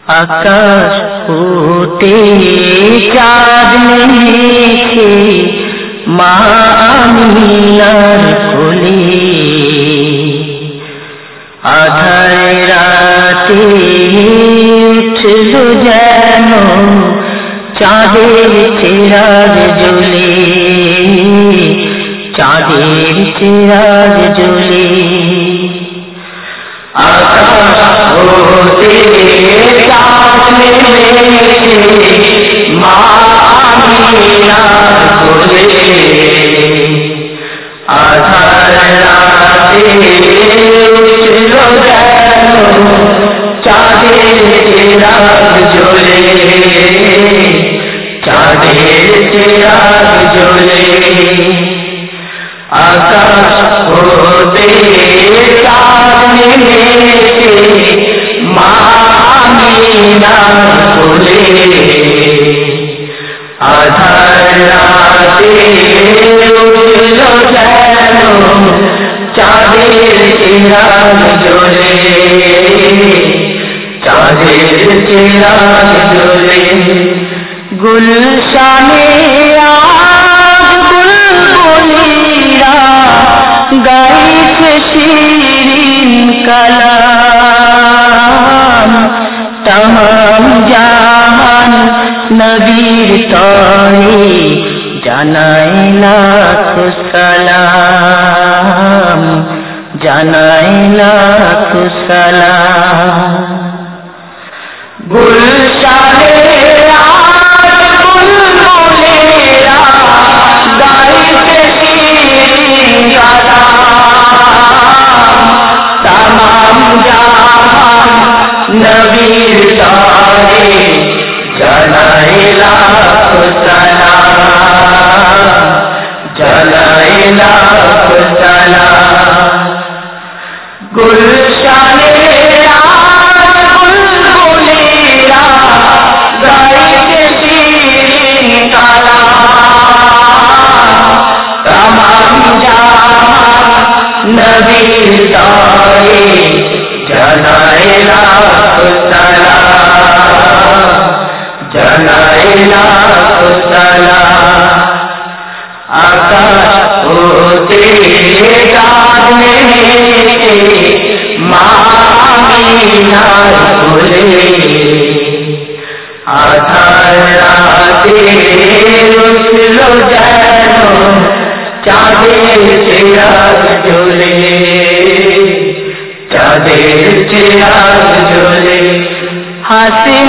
আকাশ হতে চাঁদ নেমেছে মা আমিনার কোলে, আধার রাতে উঠল যেন চাঁদের চিরাগ জ্বলে, চাঁদের চিরাগ জ্বলে। আকাশ হতে চাঁদ নেমেছে মা আমিনার কোলে, আধার রাতে উঠল যেন চাঁদের চিরাগ জ্বলে, চাঁদের চিরাগ জ্বলে। আকাশ হতে চাঁদ নেমেছে মা আমিনার কোলে, আধার রাতে উঠল যেন চাঁদের চিরাগ জ্বলে, চাঁদের চিরাগ জ্বলে। গুলশানে আজ বুলবুলিরা গাইছে শিরিন কালাম, তামাম জাহান নবীর তরে জানায় লাখ সালাম, জানায় লাখ সালাম। গুলশানে আজ বুলবুলিরা গাইছে শিরিন কালাম, তামাম জাহান নবীর তরে জানায় লাখ সালাম, জানায় লাখ সালাম। গুলশানে আজ বুলবুলিরা গাইছে শিরিন কালাম, তামাম জাহান নবীর তরে জানায় লাখ সালাম, জানায় লাখ সালাম। আকাশ হতে চাঁদ নেমেছে মা আমিনার কোলে, আধার রাতে উঠল যেন চাঁদের চিরাগ জ্বলে, চাঁদের চিরাগ জ্বলে। হাসিন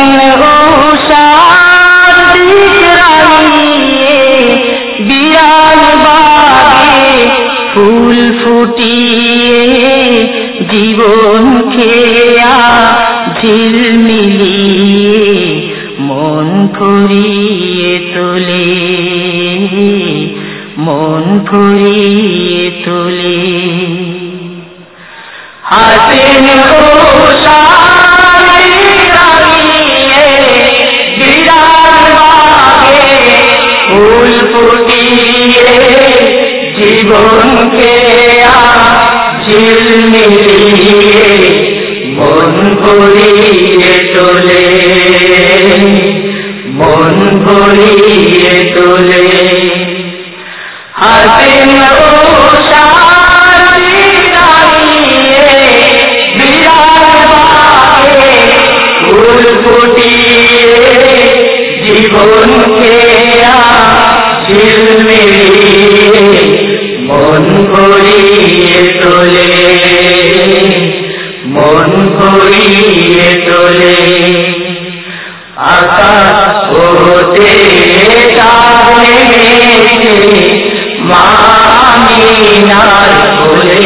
উষার দিক রাঙিয়ে বিরান বাগে ফুল ফুটিয়ে জীবন খেয়া ঝিলমিলিয়ে মন ফুরিয়ে তোলে, মন ফুরিয়ে তোলে। হাসিন উষার দিক রাঙিয়ে বিরান বাগে ফুল ফুটিয়ে জীবন খেয়া ঝিলমিলিয়ে মন ভরিয়ে তোলে, মন ভরিয়ে তোলে। হাসিন উষার দিক রাঙিয়ে বিরান বাগে ফুল ফুটিয়ে জীবন খেয়া ঝিলমিলিয়ে মন ভরিয়ে তোলে, মন ভরিয়ে তোলে। আকাশ হতে চাঁদ নেমেছে মা আমিনার কোলে,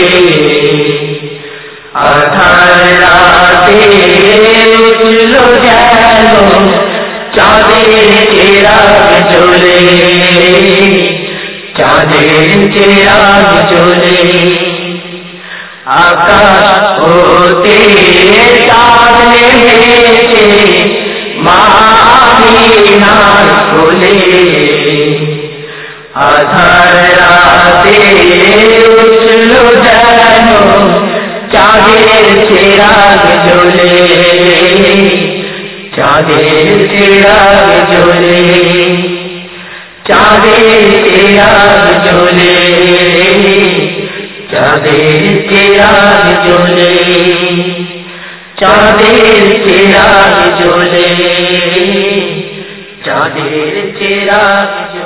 আধার রাতে উঠল যেন চাঁদের চিরাগ জ্বলে, চাঁদের চিরাগ জ্বলে। আকাশ হতে চাঁদ নেমেছে মা আমিনার কোলে, আধার রাতে উঠল যেন চাঁদের চিরাগ জ্বলে, চিরাগ জ্বলে, চাঁদের চিরাগ জ্বলে, চাঁদের চিরাগ জ্বলে, চাঁদের চিরাগ জ্বলে, চাঁদের চিরাগ